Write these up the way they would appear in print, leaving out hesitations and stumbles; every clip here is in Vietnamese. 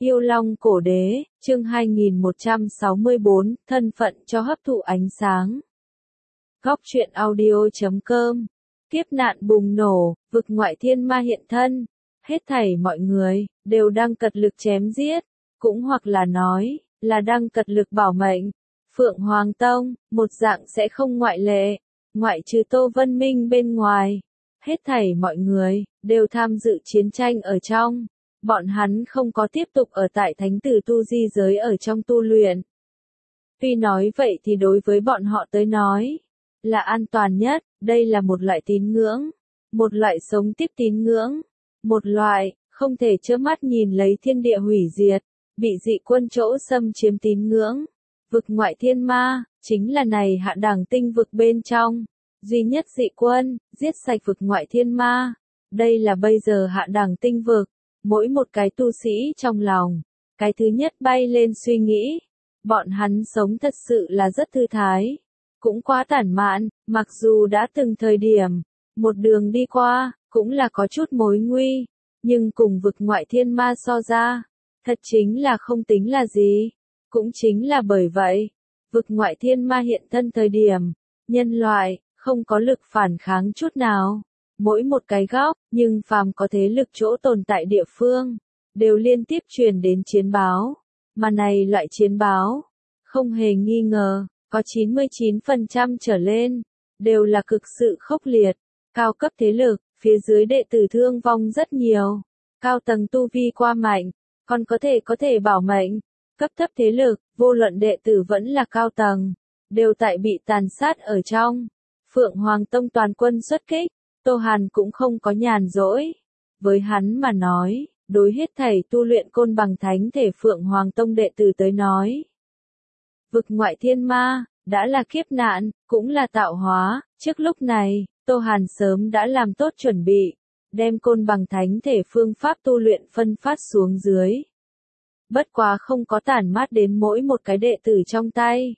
Yêu Long Cổ Đế, chương 2164, thân phận cho hấp thụ ánh sáng. Góc truyện audio.com. Kiếp nạn bùng nổ, vực ngoại thiên ma hiện thân. Hết thảy mọi người, đều đang cật lực chém giết, cũng hoặc là nói, là đang cật lực bảo mệnh. Phượng Hoàng Tông, một dạng sẽ không ngoại lệ, ngoại trừ Tô Vân Minh bên ngoài. Hết thảy mọi người, đều tham dự chiến tranh ở trong. Bọn hắn không có tiếp tục ở tại thánh tử tu di giới ở trong tu luyện. Tuy nói vậy thì đối với bọn họ tới nói, là an toàn nhất, đây là một loại tín ngưỡng, một loại sống tiếp tín ngưỡng, một loại, không thể trơ mắt nhìn lấy thiên địa hủy diệt, bị dị quân chỗ xâm chiếm tín ngưỡng. Vực ngoại thiên ma, chính là này hạ đẳng tinh vực bên trong, duy nhất dị quân, giết sạch vực ngoại thiên ma. Đây là bây giờ hạ đẳng tinh vực. Mỗi một cái tu sĩ trong lòng, cái thứ nhất bay lên suy nghĩ, bọn hắn sống thật sự là rất thư thái, cũng quá tản mạn, mặc dù đã từng thời điểm, một đường đi qua, cũng là có chút mối nguy, nhưng cùng vực ngoại thiên ma so ra, thật chính là không tính là gì, cũng chính là bởi vậy, vực ngoại thiên ma hiện thân thời điểm, nhân loại, không có lực phản kháng chút nào. Mỗi một cái góc, nhưng phàm có thế lực chỗ tồn tại địa phương, đều liên tiếp truyền đến chiến báo. Mà này loại chiến báo, không hề nghi ngờ, có 99% trở lên, đều là cực sự khốc liệt, cao cấp thế lực, phía dưới đệ tử thương vong rất nhiều, cao tầng tu vi qua mạnh, còn có thể bảo mệnh, cấp thấp thế lực, vô luận đệ tử vẫn là cao tầng, đều tại bị tàn sát ở trong. Phượng Hoàng Tông toàn quân xuất kích. Tô Hàn cũng không có nhàn rỗi. Với hắn mà nói, đối hết thảy tu luyện côn bằng thánh thể Phượng Hoàng Tông đệ tử tới nói. Vực ngoại thiên ma, đã là kiếp nạn, cũng là tạo hóa, trước lúc này, Tô Hàn sớm đã làm tốt chuẩn bị, đem côn bằng thánh thể phương pháp tu luyện phân phát xuống dưới. Bất quá không có tản mát đến mỗi một cái đệ tử trong tay.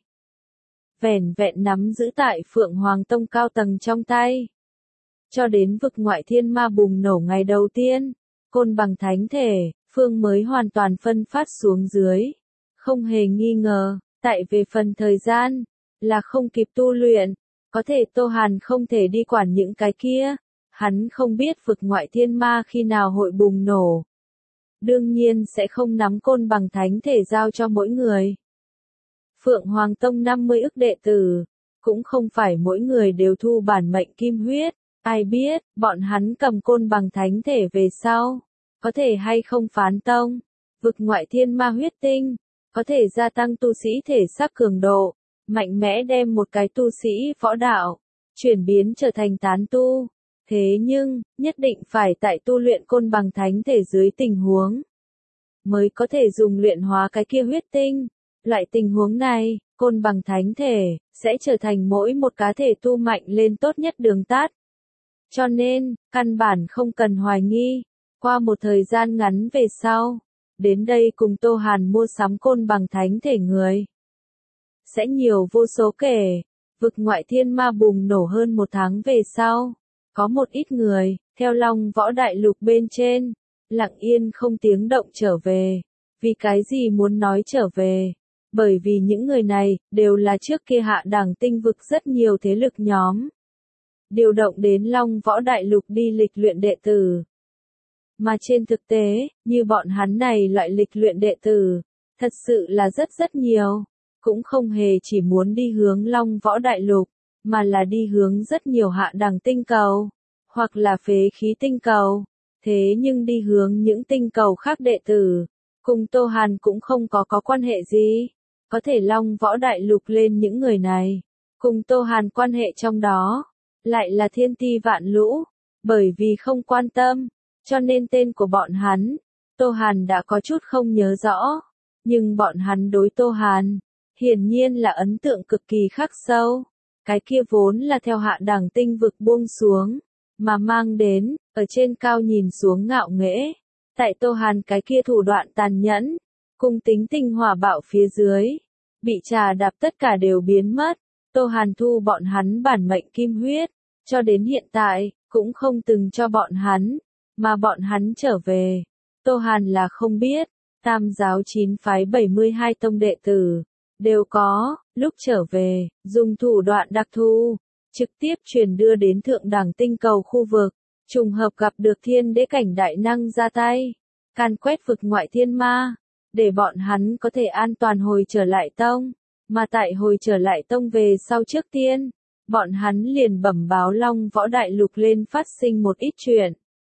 Vẻn vẹn nắm giữ tại Phượng Hoàng Tông cao tầng trong tay. Cho đến vực ngoại thiên ma bùng nổ ngày đầu tiên, côn bằng thánh thể, phương mới hoàn toàn phân phát xuống dưới. Không hề nghi ngờ, tại về phần thời gian, là không kịp tu luyện, có thể Tô Hàn không thể đi quản những cái kia, hắn không biết vực ngoại thiên ma khi nào hội bùng nổ. Đương nhiên sẽ không nắm côn bằng thánh thể giao cho mỗi người. Phượng Hoàng Tông 50 ức đệ tử, cũng không phải mỗi người đều thu bản mệnh kim huyết. Ai biết, bọn hắn cầm côn bằng thánh thể về sau, có thể hay không phán tông, vực ngoại thiên ma huyết tinh, có thể gia tăng tu sĩ thể xác cường độ, mạnh mẽ đem một cái tu sĩ võ đạo, chuyển biến trở thành tán tu. Thế nhưng, nhất định phải tại tu luyện côn bằng thánh thể dưới tình huống, mới có thể dùng luyện hóa cái kia huyết tinh. Loại tình huống này, côn bằng thánh thể, sẽ trở thành mỗi một cá thể tu mạnh lên tốt nhất đường tắt. Cho nên, căn bản không cần hoài nghi, qua một thời gian ngắn về sau, đến đây cùng Tô Hàn mua sắm côn bằng thánh thể người. Sẽ nhiều vô số kể, vực ngoại thiên ma bùng nổ hơn một tháng về sau, có một ít người, theo Long Võ Đại Lục bên trên, lặng yên không tiếng động trở về. Vì cái gì muốn nói trở về? Bởi vì những người này, đều là trước kia hạ đẳng tinh vực rất nhiều thế lực nhóm. Điều động đến Long Võ Đại Lục đi lịch luyện đệ tử. Mà trên thực tế, như bọn hắn này loại lịch luyện đệ tử, thật sự là rất nhiều, cũng không hề chỉ muốn đi hướng Long Võ Đại Lục, mà là đi hướng rất nhiều hạ đẳng tinh cầu, hoặc là phế khí tinh cầu. Thế nhưng đi hướng những tinh cầu khác đệ tử, cùng Tô Hàn cũng không có quan hệ gì, có thể Long Võ Đại Lục lên những người này, cùng Tô Hàn quan hệ trong đó. Lại là thiên ti vạn lũ, bởi vì không quan tâm, cho nên tên của bọn hắn, Tô Hàn đã có chút không nhớ rõ, nhưng bọn hắn đối Tô Hàn, hiển nhiên là ấn tượng cực kỳ khắc sâu, cái kia vốn là theo hạ đẳng tinh vực buông xuống, mà mang đến, ở trên cao nhìn xuống ngạo nghễ, tại Tô Hàn cái kia thủ đoạn tàn nhẫn, cùng tính tình hỏa bạo phía dưới, bị trà đạp tất cả đều biến mất. Tô Hàn thu bọn hắn bản mệnh kim huyết, cho đến hiện tại, cũng không từng cho bọn hắn, mà bọn hắn trở về. Tô Hàn là không biết, Tam giáo 9 phái 72 tông đệ tử, đều có, lúc trở về, dùng thủ đoạn đặc thù, trực tiếp truyền đưa đến thượng đẳng tinh cầu khu vực, trùng hợp gặp được thiên đế cảnh đại năng ra tay, can quét vực ngoại thiên ma, để bọn hắn có thể an toàn hồi trở lại tông, mà tại hồi trở lại tông về sau trước tiên, bọn hắn liền bẩm báo Long Võ Đại Lục lên phát sinh một ít chuyện.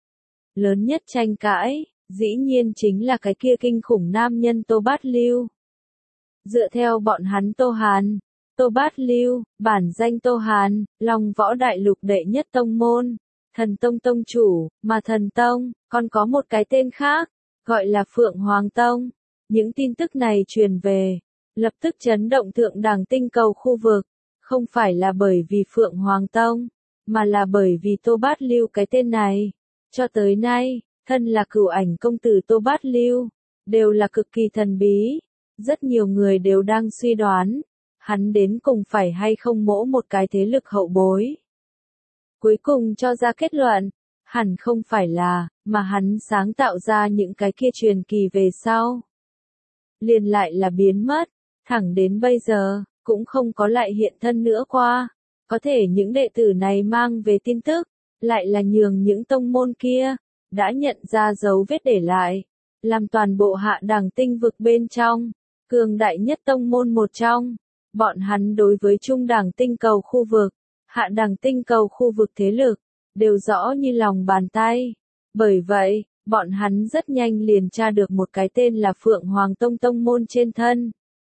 Lớn nhất tranh cãi, dĩ nhiên chính là cái kia kinh khủng nam nhân Tô Bát Lưu. Dựa theo bọn hắn Tô Hàn, Tô Bát Lưu, bản danh Tô Hàn, Long Võ Đại Lục đệ nhất tông môn, Thần Tông tông chủ, mà Thần Tông, còn có một cái tên khác, gọi là Phượng Hoàng Tông. Những tin tức này truyền về, lập tức chấn động thượng đẳng tinh cầu khu vực, không phải là bởi vì Phượng Hoàng Tông, mà là bởi vì Tô Bát Lưu cái tên này. Cho tới nay, thân là Cửu Ảnh công tử Tô Bát Lưu, đều là cực kỳ thần bí. Rất nhiều người đều đang suy đoán, hắn đến cùng phải hay không mỗ một cái thế lực hậu bối. Cuối cùng cho ra kết luận, hẳn không phải là, mà hắn sáng tạo ra những cái kia truyền kỳ về sau. Liền lại là biến mất, thẳng đến bây giờ, cũng không có lại hiện thân nữa qua. Có thể những đệ tử này mang về tin tức, lại là nhường những tông môn kia, đã nhận ra dấu vết để lại, làm toàn bộ hạ đẳng tinh vực bên trong, cường đại nhất tông môn một trong. Bọn hắn đối với trung đẳng tinh cầu khu vực, hạ đẳng tinh cầu khu vực thế lực, đều rõ như lòng bàn tay. Bởi vậy, bọn hắn rất nhanh liền tra được một cái tên là Phượng Hoàng Tông tông môn trên thân.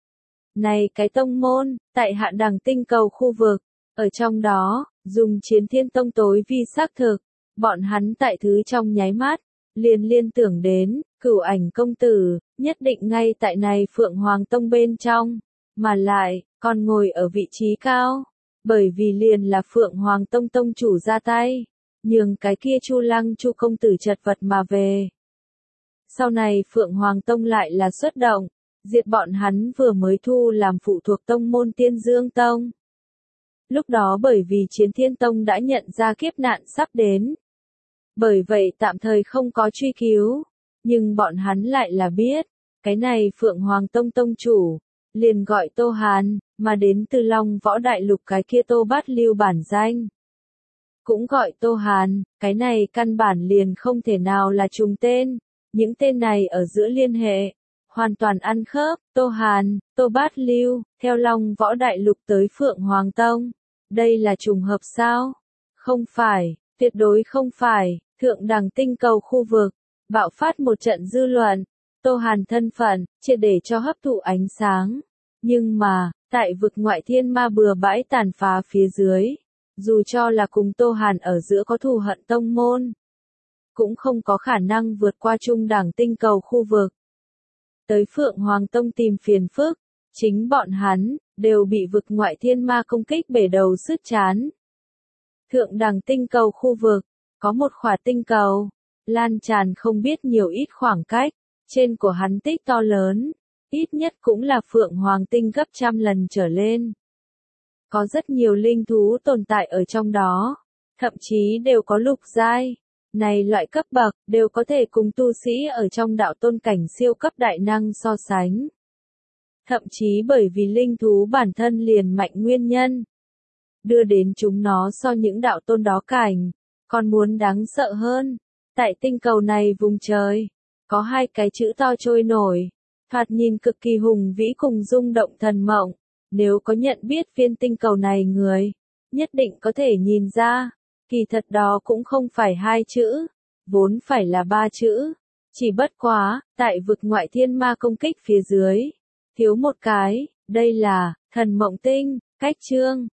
Này cái tông môn, tại hạ đẳng tinh cầu khu vực, ở trong đó, dùng Chiến Thiên Tông tối vi xác thực, bọn hắn tại thứ trong nháy mắt, liền liên tưởng đến, Cửu Ảnh công tử, nhất định ngay tại này Phượng Hoàng Tông bên trong, mà lại, còn ngồi ở vị trí cao, bởi vì liền là Phượng Hoàng Tông tông chủ ra tay, nhường cái kia Chu Lăng Chu công tử chật vật mà về. Sau này Phượng Hoàng Tông lại là xuất động, diệt bọn hắn vừa mới thu làm phụ thuộc tông môn Tiên Dương Tông. Lúc đó bởi vì Chiến Thiên Tông đã nhận ra kiếp nạn sắp đến. Bởi vậy tạm thời không có truy cứu, nhưng bọn hắn lại là biết, cái này Phượng Hoàng Tông tông chủ, liền gọi Tô Hàn, mà đến từ Long Võ Đại Lục cái kia Tô Bát Lưu bản danh. Cũng gọi Tô Hàn, cái này căn bản liền không thể nào là trùng tên, những tên này ở giữa liên hệ, hoàn toàn ăn khớp, Tô Hàn, Tô Bát Lưu, theo Long Võ Đại Lục tới Phượng Hoàng Tông. Đây là trùng hợp sao? Không phải, tuyệt đối không phải, thượng đẳng tinh cầu khu vực, bạo phát một trận dư luận, Tô Hàn thân phận, triệt để cho hấp thụ ánh sáng. Nhưng mà, tại vực ngoại thiên ma bừa bãi tàn phá phía dưới, dù cho là cùng Tô Hàn ở giữa có thù hận tông môn, cũng không có khả năng vượt qua trung đẳng tinh cầu khu vực. Tới Phượng Hoàng Tông tìm phiền phức, chính bọn hắn, đều bị vực ngoại thiên ma công kích bể đầu sứt trán. Thượng đẳng tinh cầu khu vực, có một khỏa tinh cầu, lan tràn không biết nhiều ít khoảng cách, trên của hắn tích to lớn, ít nhất cũng là Phượng Hoàng tinh gấp trăm lần trở lên. Có rất nhiều linh thú tồn tại ở trong đó, thậm chí đều có lục giai. Này loại cấp bậc, đều có thể cùng tu sĩ ở trong đạo tôn cảnh siêu cấp đại năng so sánh. Thậm chí bởi vì linh thú bản thân liền mạnh nguyên nhân, đưa đến chúng nó so những đạo tôn đó cảnh, còn muốn đáng sợ hơn. Tại tinh cầu này vùng trời, có hai cái chữ to trôi nổi, thoạt nhìn cực kỳ hùng vĩ cùng rung động thần mộng. Nếu có nhận biết viên tinh cầu này người, nhất định có thể nhìn ra, kỳ thật đó cũng không phải hai chữ, vốn phải là ba chữ. Chỉ bất quá, tại vực ngoại thiên ma công kích phía dưới, thiếu một cái, đây là, thần mộng tinh, cách chương.